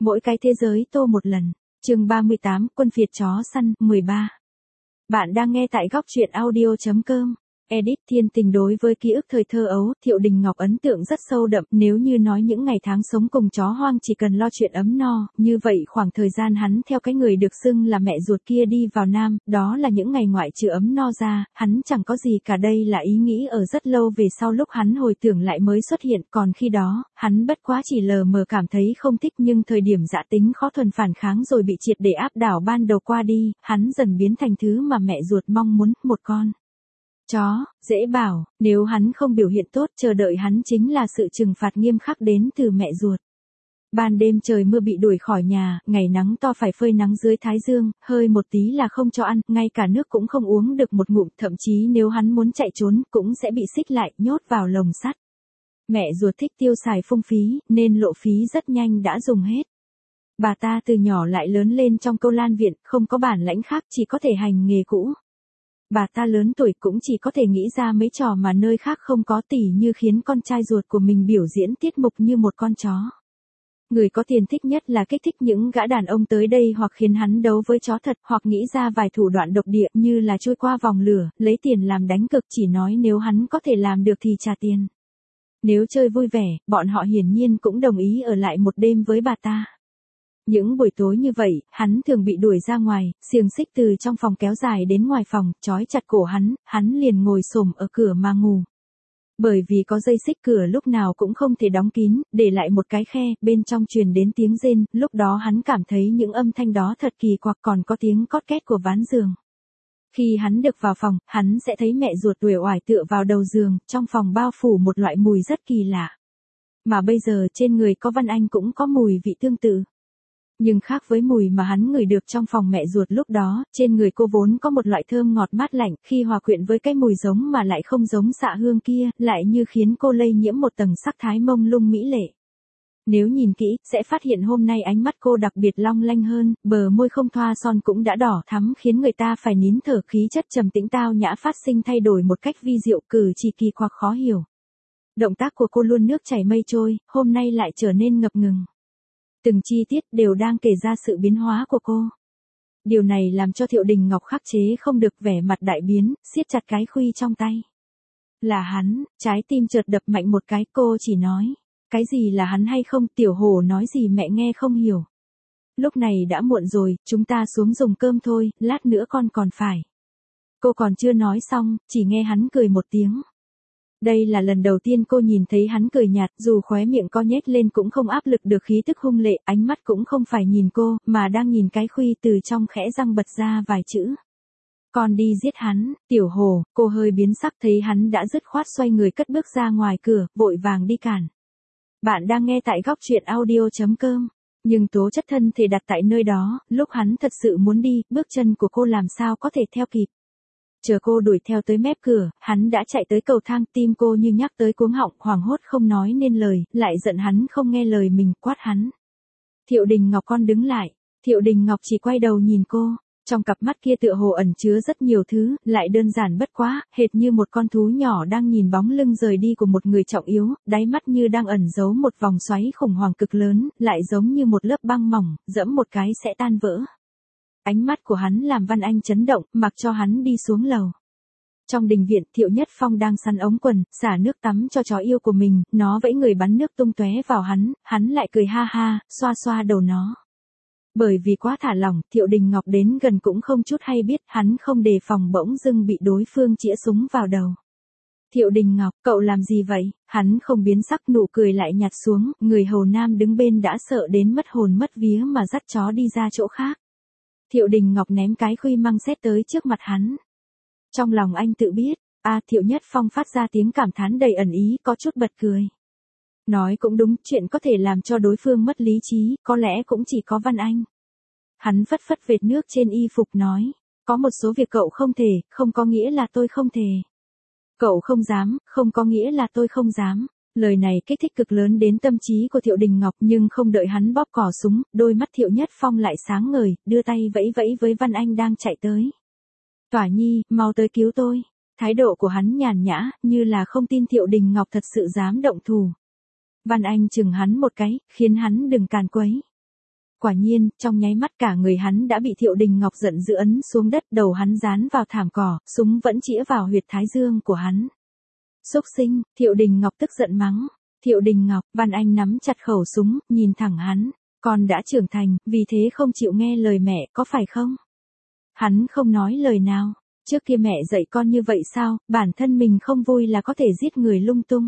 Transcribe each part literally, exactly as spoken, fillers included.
Mỗi cái thế giới tô một lần. Chương ba mươi tám, Quân phiệt chó săn, mười ba. Bạn đang nghe tại góc truyện audio chấm com. Edit Thiên Tình đối với ký ức thời thơ ấu, Thiệu Đình Ngọc ấn tượng rất sâu đậm, nếu như nói những ngày tháng sống cùng chó hoang chỉ cần lo chuyện ấm no, như vậy khoảng thời gian hắn theo cái người được xưng là mẹ ruột kia đi vào Nam, đó là những ngày ngoại trừ ấm no ra, hắn chẳng có gì cả. Đây là ý nghĩ ở rất lâu về sau lúc hắn hồi tưởng lại mới xuất hiện, còn khi đó, hắn bất quá chỉ lờ mờ cảm thấy không thích, nhưng thời điểm dã tính khó thuần phản kháng rồi bị triệt để áp đảo ban đầu qua đi, hắn dần biến thành thứ mà mẹ ruột mong muốn, một con chó. Dễ bảo, nếu hắn không biểu hiện tốt, chờ đợi hắn chính là sự trừng phạt nghiêm khắc đến từ mẹ ruột. Ban đêm trời mưa bị đuổi khỏi nhà, ngày nắng to phải phơi nắng dưới thái dương, hơi một tí là không cho ăn, ngay cả nước cũng không uống được một ngụm, thậm chí nếu hắn muốn chạy trốn, cũng sẽ bị xích lại, nhốt vào lồng sắt. Mẹ ruột thích tiêu xài phung phí, nên lộ phí rất nhanh đã dùng hết. Bà ta từ nhỏ lại lớn lên trong câu lan viện, không có bản lãnh khác, chỉ có thể hành nghề cũ. Bà ta lớn tuổi cũng chỉ có thể nghĩ ra mấy trò mà nơi khác không có, tỉ như khiến con trai ruột của mình biểu diễn tiết mục như một con chó. Người có tiền thích nhất là kích thích những gã đàn ông tới đây hoặc khiến hắn đấu với chó thật, hoặc nghĩ ra vài thủ đoạn độc địa như là trôi qua vòng lửa, lấy tiền làm đánh cược, chỉ nói nếu hắn có thể làm được thì trả tiền. Nếu chơi vui vẻ, bọn họ hiển nhiên cũng đồng ý ở lại một đêm với bà ta. Những buổi tối như vậy, hắn thường bị đuổi ra ngoài, xiềng xích từ trong phòng kéo dài đến ngoài phòng, trói chặt cổ hắn, hắn liền ngồi xổm ở cửa mà ngủ. Bởi vì có dây xích, cửa lúc nào cũng không thể đóng kín, để lại một cái khe, bên trong truyền đến tiếng rên, lúc đó hắn cảm thấy những âm thanh đó thật kỳ quặc, còn có tiếng cót két của ván giường. Khi hắn được vào phòng, hắn sẽ thấy mẹ ruột uể oải tựa vào đầu giường, trong phòng bao phủ một loại mùi rất kỳ lạ. Mà bây giờ trên người có Văn Anh cũng có mùi vị tương tự. Nhưng khác với mùi mà hắn ngửi được trong phòng mẹ ruột lúc đó, trên người cô vốn có một loại thơm ngọt mát lạnh, khi hòa quyện với cái mùi giống mà lại không giống xạ hương kia, lại như khiến cô lây nhiễm một tầng sắc thái mông lung mỹ lệ. Nếu nhìn kỹ, sẽ phát hiện hôm nay ánh mắt cô đặc biệt long lanh hơn, bờ môi không thoa son cũng đã đỏ thắm khiến người ta phải nín thở, khí chất trầm tĩnh tao nhã phát sinh thay đổi một cách vi diệu, cử chỉ kỳ quặc khó hiểu. Động tác của cô luôn nước chảy mây trôi, hôm nay lại trở nên ngập ngừng. Từng chi tiết đều đang kể ra sự biến hóa của cô. Điều này làm cho Thiệu Đình Ngọc khắc chế không được, vẻ mặt đại biến, siết chặt cái khuy trong tay. Là hắn, trái tim chợt đập mạnh một cái, cô chỉ nói. Cái gì là hắn hay không? Tiểu Hổ nói gì mẹ nghe không hiểu. Lúc này đã muộn rồi, chúng ta xuống dùng cơm thôi, lát nữa con còn phải. Cô còn chưa nói xong, chỉ nghe hắn cười một tiếng. Đây là lần đầu tiên cô nhìn thấy hắn cười nhạt, dù khóe miệng co nhếch lên cũng không áp lực được khí tức hung lệ, ánh mắt cũng không phải nhìn cô, mà đang nhìn cái khuy, từ trong khẽ răng bật ra vài chữ. Con đi giết hắn. Tiểu Hồ, cô hơi biến sắc thấy hắn đã dứt khoát xoay người cất bước ra ngoài cửa, vội vàng đi cản. Bạn đang nghe tại góc truyện audio chấm com. Nhưng tố chất thân thể đặt tại nơi đó, lúc hắn thật sự muốn đi, bước chân của cô làm sao có thể theo kịp. Chờ cô đuổi theo tới mép cửa, hắn đã chạy tới cầu thang, tim cô như nhắc tới cuống họng, hoảng hốt không nói nên lời, lại giận hắn không nghe lời mình, quát hắn. Thiệu Đình Ngọc, con đứng lại. Thiệu Đình Ngọc chỉ quay đầu nhìn cô, trong cặp mắt kia tựa hồ ẩn chứa rất nhiều thứ, lại đơn giản bất quá, hệt như một con thú nhỏ đang nhìn bóng lưng rời đi của một người trọng yếu, đáy mắt như đang ẩn giấu một vòng xoáy khủng hoảng cực lớn, lại giống như một lớp băng mỏng, dẫm một cái sẽ tan vỡ. Ánh mắt của hắn làm Văn Anh chấn động, mặc cho hắn đi xuống lầu. Trong đình viện, Thiệu Nhất Phong đang săn ống quần, xả nước tắm cho chó yêu của mình, nó vẫy người bắn nước tung tóe vào hắn, hắn lại cười ha ha, xoa xoa đầu nó. Bởi vì quá thả lỏng, Thiệu Đình Ngọc đến gần cũng không chút hay biết, hắn không đề phòng bỗng dưng bị đối phương chĩa súng vào đầu. Thiệu Đình Ngọc, cậu làm gì vậy? Hắn không biến sắc, nụ cười lại nhạt xuống, người hầu nam đứng bên đã sợ đến mất hồn mất vía mà dắt chó đi ra chỗ khác. Thiệu Đình Ngọc ném cái khuy măng xét tới trước mặt hắn. Trong lòng anh tự biết, a à, Thiệu Nhất Phong phát ra tiếng cảm thán đầy ẩn ý, có chút bật cười. Nói cũng đúng, chuyện có thể làm cho đối phương mất lý trí, có lẽ cũng chỉ có Văn Anh. Hắn phất phất vệt nước trên y phục nói, có một số việc cậu không thể, không có nghĩa là tôi không thể. Cậu không dám, không có nghĩa là tôi không dám. Lời này kích thích cực lớn đến tâm trí của Thiệu Đình Ngọc, nhưng không đợi hắn bóp cò súng, đôi mắt Thiệu Nhất Phong lại sáng ngời, đưa tay vẫy vẫy với Văn Anh đang chạy tới. Tỏa Nhi, mau tới cứu tôi. Thái độ của hắn nhàn nhã, như là không tin Thiệu Đình Ngọc thật sự dám động thủ. Văn Anh chừng hắn một cái, khiến hắn đừng càn quấy. quả nhiên, trong nháy mắt cả người hắn đã bị Thiệu Đình Ngọc giận dữ ấn xuống đất, đầu hắn dán vào thảm cỏ, súng vẫn chĩa vào huyệt thái dương của hắn. Xúc sinh, Thiệu Đình Ngọc tức giận mắng. Thiệu Đình Ngọc, Văn Anh nắm chặt khẩu súng, nhìn thẳng hắn. Con đã trưởng thành, vì thế không chịu nghe lời mẹ, có phải không? Hắn không nói lời nào. Trước kia mẹ dạy con như vậy sao, bản thân mình không vui là có thể giết người lung tung.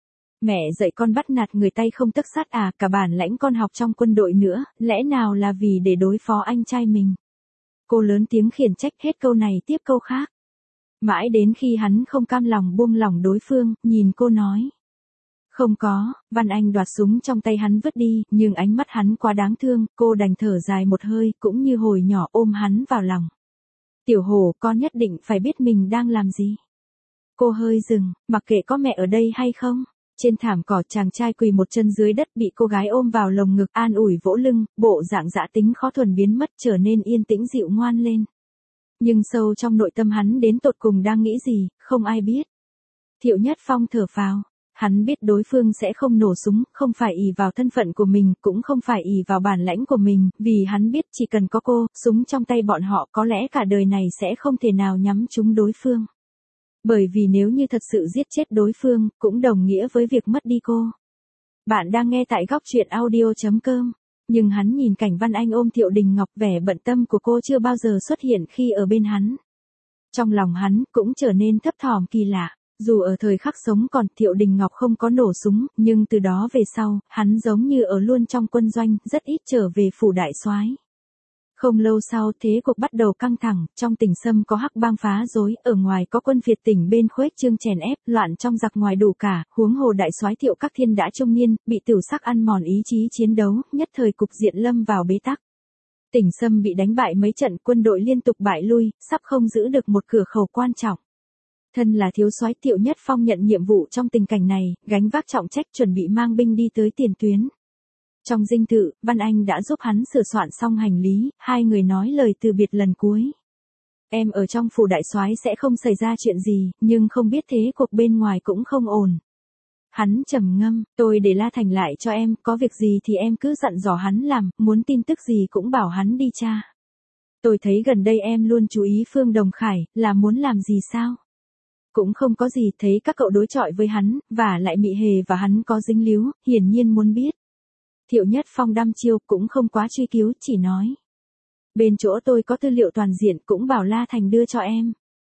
Mẹ dạy con bắt nạt người tay không tấc sắt à, cả bản lãnh con học trong quân đội nữa, lẽ nào là vì để đối phó anh trai mình? Cô lớn tiếng khiển trách, hết câu này tiếp câu khác. Mãi đến khi hắn không cam lòng buông lỏng đối phương, nhìn cô nói. Không có, Văn Anh đoạt súng trong tay hắn vứt đi, nhưng ánh mắt hắn quá đáng thương, cô đành thở dài một hơi, cũng như hồi nhỏ ôm hắn vào lòng. Tiểu Hổ, con nhất định phải biết mình đang làm gì. Cô hơi dừng, mặc kệ có mẹ ở đây hay không. Trên thảm cỏ chàng trai quỳ một chân dưới đất bị cô gái ôm vào lồng ngực an ủi vỗ lưng, bộ dạng dã tính khó thuần biến mất trở nên yên tĩnh dịu ngoan lên. Nhưng sâu trong nội tâm hắn đến tột cùng đang nghĩ gì, không ai biết. Thiệu Nhất Phong thở phào. Hắn biết đối phương sẽ không nổ súng, không phải ỷ vào thân phận của mình, cũng không phải ỷ vào bản lãnh của mình, vì hắn biết chỉ cần có cô, súng trong tay bọn họ có lẽ cả đời này sẽ không thể nào nhắm trúng đối phương. Bởi vì nếu như thật sự giết chết đối phương, cũng đồng nghĩa với việc mất đi cô. Bạn đang nghe tại góc truyện audio chấm com. Nhưng hắn nhìn cảnh Văn Anh ôm Thiệu Đình Ngọc, vẻ bận tâm của cô chưa bao giờ xuất hiện khi ở bên hắn. Trong lòng hắn cũng trở nên thấp thỏm kỳ lạ. Dù ở thời khắc sống còn Thiệu Đình Ngọc không có nổ súng, nhưng từ đó về sau, hắn giống như ở luôn trong quân doanh, rất ít trở về phủ đại soái. Không lâu sau thế cuộc bắt đầu căng thẳng, trong tỉnh Sâm có hắc bang phá rối, ở ngoài có quân Việt tỉnh bên khuếch trương chèn ép, loạn trong giặc ngoài đủ cả, huống hồ đại soái Thiệu Các Thiên đã trung niên, bị tửu sắc ăn mòn ý chí chiến đấu, nhất thời cục diện lâm vào bế tắc. Tỉnh Sâm bị đánh bại mấy trận, quân đội liên tục bại lui, sắp không giữ được một cửa khẩu quan trọng. Thân là thiếu soái Thiệu Nhất Phong nhận nhiệm vụ trong tình cảnh này, gánh vác trọng trách chuẩn bị mang binh đi tới tiền tuyến. Trong dinh thự, Văn Anh đã giúp hắn sửa soạn xong hành lý, hai người nói lời từ biệt lần cuối. Em ở trong phủ đại soái sẽ không xảy ra chuyện gì, nhưng không biết thế cuộc bên ngoài cũng không ổn. Hắn trầm ngâm, tôi để La Thành lại cho em, có việc gì thì em cứ dặn dò hắn làm, muốn tin tức gì cũng bảo hắn đi tra. Tôi thấy gần đây em luôn chú ý Phương Đồng Khải, là muốn làm gì sao? Cũng không có gì, thấy các cậu đối chọi với hắn, và lại Mị Hề và hắn có dính líu, hiển nhiên muốn biết. Thiệu Nhất Phong đăm chiêu, cũng không quá truy cứu, chỉ nói. Bên chỗ tôi có tư liệu toàn diện, cũng bảo La Thành đưa cho em.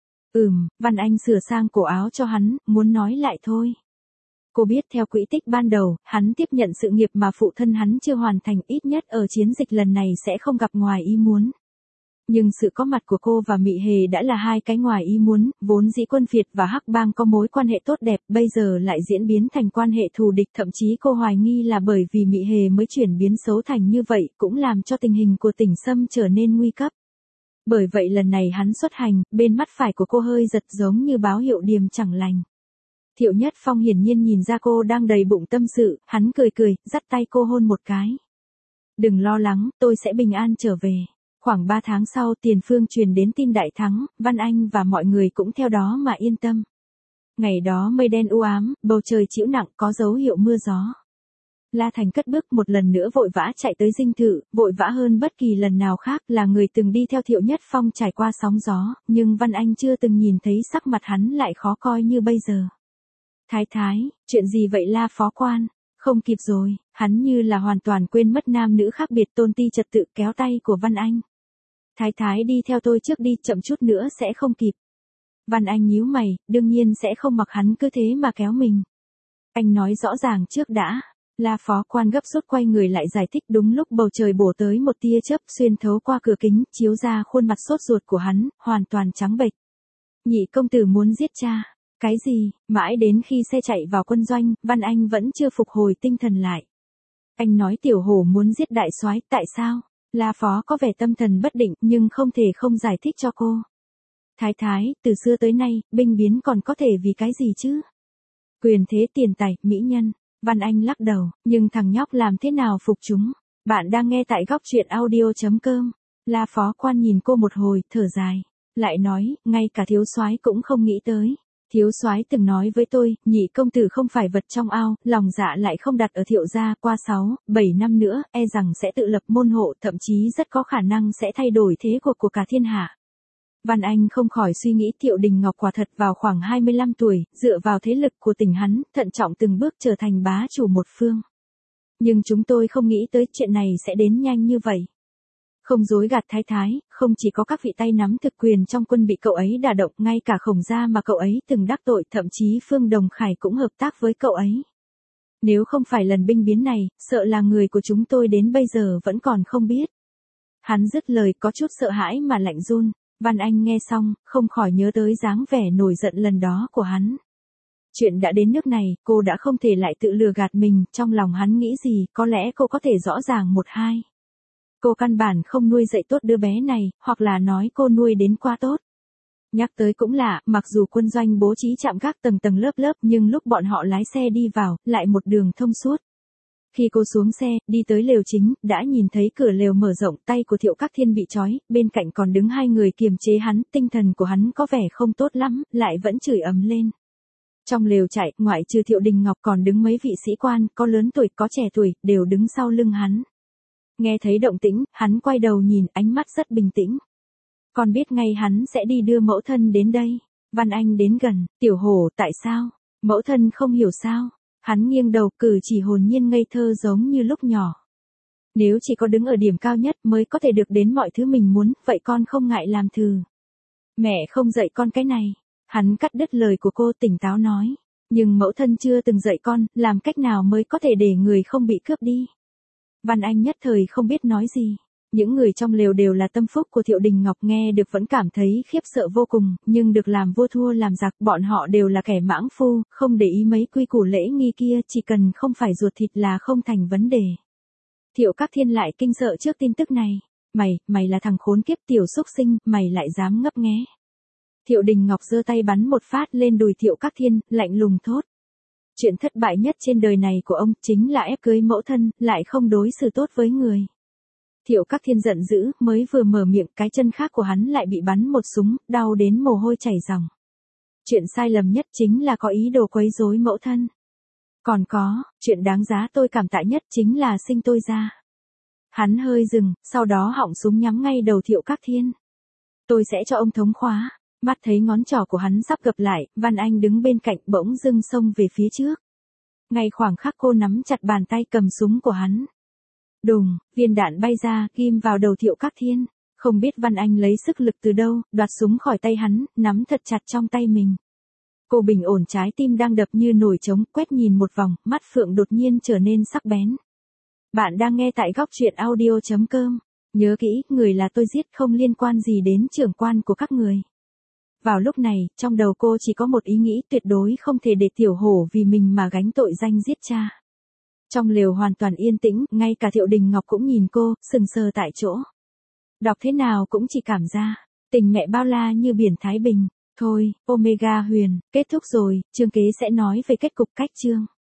Ừm, Văn Anh sửa sang cổ áo cho hắn, muốn nói lại thôi. Cô biết theo quỹ tích ban đầu, hắn tiếp nhận sự nghiệp mà phụ thân hắn chưa hoàn thành, ít nhất ở chiến dịch lần này sẽ không gặp ngoài ý muốn. Nhưng sự có mặt của cô và Mị Hề đã là hai cái ngoài ý muốn, vốn dĩ quân Việt và Hắc Bang có mối quan hệ tốt đẹp, bây giờ lại diễn biến thành quan hệ thù địch, thậm chí cô hoài nghi là bởi vì Mị Hề mới chuyển biến xấu thành như vậy, cũng làm cho tình hình của tỉnh Sâm trở nên nguy cấp. Bởi vậy lần này hắn xuất hành, bên mắt phải của cô hơi giật giống như báo hiệu điềm chẳng lành. Thiệu Nhất Phong hiển nhiên nhìn ra cô đang đầy bụng tâm sự, hắn cười cười, dắt tay cô hôn một cái. Đừng lo lắng, tôi sẽ bình an trở về. Khoảng ba tháng sau Tiền Phương truyền đến tin đại thắng, Văn Anh và mọi người cũng theo đó mà yên tâm. Ngày đó mây đen u ám, bầu trời chĩu nặng, có dấu hiệu mưa gió. La Thành cất bước một lần nữa vội vã chạy tới dinh thự, vội vã hơn bất kỳ lần nào khác, là người từng đi theo Thiệu Nhất Phong trải qua sóng gió, nhưng Văn Anh chưa từng nhìn thấy sắc mặt hắn lại khó coi như bây giờ. Thái thái, chuyện gì vậy La phó quan? Không kịp rồi, hắn như là hoàn toàn quên mất nam nữ khác biệt, tôn ti trật tự kéo tay của Văn Anh. Thái thái đi theo tôi trước đi, chậm chút nữa sẽ không kịp. Văn Anh nhíu mày, đương nhiên sẽ không mặc hắn cứ thế mà kéo mình. Anh nói rõ ràng trước đã. La phó quan gấp rút quay người lại giải thích, đúng lúc bầu trời bổ tới một tia chớp xuyên thấu qua cửa kính, chiếu ra khuôn mặt sốt ruột của hắn, hoàn toàn trắng bệch. Nhị công tử muốn giết cha. Cái gì? Mãi đến khi xe chạy vào quân doanh, Văn Anh vẫn chưa phục hồi tinh thần lại. Anh nói Tiểu Hổ muốn giết đại soái, tại sao? La phó có vẻ tâm thần bất định, nhưng không thể không giải thích cho cô. Thái thái, từ xưa tới nay, binh biến còn có thể vì cái gì chứ? Quyền thế, tiền tài, mỹ nhân. Văn Anh lắc đầu, nhưng thằng nhóc làm thế nào phục chúng? Bạn đang nghe tại góc truyện audio chấm com. La phó quan nhìn cô một hồi, thở dài. Lại nói, ngay cả thiếu soái cũng không nghĩ tới. Thiếu soái từng nói với tôi, nhị công tử không phải vật trong ao, lòng dạ lại không đặt ở Thiệu gia, qua sáu, bảy năm nữa, e rằng sẽ tự lập môn hộ, thậm chí rất có khả năng sẽ thay đổi thế cuộc của cả thiên hạ. Văn Anh không khỏi suy nghĩ Thiệu Đình Ngọc quả thật vào khoảng hai mươi lăm tuổi, dựa vào thế lực của tỉnh hắn, thận trọng từng bước trở thành bá chủ một phương. Nhưng chúng tôi không nghĩ tới chuyện này sẽ đến nhanh như vậy. Không dối gạt thái thái, không chỉ có các vị tay nắm thực quyền trong quân bị cậu ấy đả động, ngay cả Khổng gia mà cậu ấy từng đắc tội, thậm chí Phương Đồng Khải cũng hợp tác với cậu ấy. Nếu không phải lần binh biến này, sợ là người của chúng tôi đến bây giờ vẫn còn không biết. Hắn dứt lời có chút sợ hãi mà lạnh run. Văn Anh nghe xong, không khỏi nhớ tới dáng vẻ nổi giận lần đó của hắn. Chuyện đã đến nước này, cô đã không thể lại tự lừa gạt mình, trong lòng hắn nghĩ gì, có lẽ cô có thể rõ ràng một hai. Cô căn bản không nuôi dạy tốt đứa bé này, hoặc là nói cô nuôi đến quá tốt. Nhắc tới cũng lạ, mặc dù quân doanh bố trí trạm gác tầng tầng lớp lớp, nhưng lúc bọn họ lái xe đi vào, lại một đường thông suốt. Khi cô xuống xe, đi tới lều chính, đã nhìn thấy cửa lều mở rộng, tay của Thiệu Các Thiên bị trói, bên cạnh còn đứng hai người kiềm chế hắn, tinh thần của hắn có vẻ không tốt lắm, lại vẫn chửi ầm lên. Trong lều chạy, ngoại trừ Thiệu Đình Ngọc còn đứng mấy vị sĩ quan, có lớn tuổi, có trẻ tuổi, đều đứng sau lưng hắn. Nghe thấy động tĩnh, hắn quay đầu nhìn, ánh mắt rất bình tĩnh. Còn biết ngay hắn sẽ đi đưa mẫu thân đến đây. Văn Anh đến gần, Tiểu Hổ, tại sao? Mẫu thân không hiểu sao? Hắn nghiêng đầu, cử chỉ hồn nhiên ngây thơ giống như lúc nhỏ. Nếu chỉ có đứng ở điểm cao nhất mới có thể được đến mọi thứ mình muốn, vậy con không ngại làm thử. Mẹ không dạy con cái này. Hắn cắt đứt lời của cô, tỉnh táo nói. Nhưng mẫu thân chưa từng dạy con, làm cách nào mới có thể để người không bị cướp đi. Văn Anh nhất thời không biết nói gì. Những người trong lều đều là tâm phúc của Thiệu Đình Ngọc, nghe được vẫn cảm thấy khiếp sợ vô cùng, nhưng được làm vua thua làm giặc, bọn họ đều là kẻ mãng phu, không để ý mấy quy củ lễ nghi kia, chỉ cần không phải ruột thịt là không thành vấn đề. Thiệu Các Thiên lại kinh sợ trước tin tức này. Mày, mày là thằng khốn kiếp tiểu xúc sinh, mày lại dám ngấp nghé. Thiệu Đình Ngọc giơ tay bắn một phát lên đùi Thiệu Các Thiên, lạnh lùng thốt. Chuyện thất bại nhất trên đời này của ông chính là ép cưới mẫu thân, lại không đối xử tốt với người. Thiệu Các Thiên giận dữ, mới vừa mở miệng, cái chân khác của hắn lại bị bắn một súng, đau đến mồ hôi chảy ròng. Chuyện sai lầm nhất chính là có ý đồ quấy rối mẫu thân. Còn có, chuyện đáng giá tôi cảm tạ nhất chính là sinh tôi ra. Hắn hơi dừng, sau đó họng súng nhắm ngay đầu Thiệu Các Thiên. Tôi sẽ cho ông thống khóa. Mắt thấy ngón trỏ của hắn sắp gập lại, Văn Anh đứng bên cạnh bỗng dưng xông về phía trước. Ngay khoảng khắc cô nắm chặt bàn tay cầm súng của hắn. Đùng, viên đạn bay ra, ghim vào đầu Thiệu Các Thiên. Không biết Văn Anh lấy sức lực từ đâu, đoạt súng khỏi tay hắn, nắm thật chặt trong tay mình. Cô bình ổn trái tim đang đập như nồi trống, quét nhìn một vòng, mắt phượng đột nhiên trở nên sắc bén. Bạn đang nghe tại góc truyện audio chấm com. Nhớ kỹ, người là tôi giết không liên quan gì đến trưởng quan của các người. Vào lúc này, trong đầu cô chỉ có một ý nghĩ tuyệt đối không thể để Tiểu Hổ vì mình mà gánh tội danh giết cha. Trong lều hoàn toàn yên tĩnh, ngay cả Thiệu Đình Ngọc cũng nhìn cô, sừng sờ tại chỗ. Đọc thế nào cũng chỉ cảm ra, tình mẹ bao la như biển Thái Bình. Thôi, Omega Huyền, kết thúc rồi, chương kế sẽ nói về kết cục cách chương.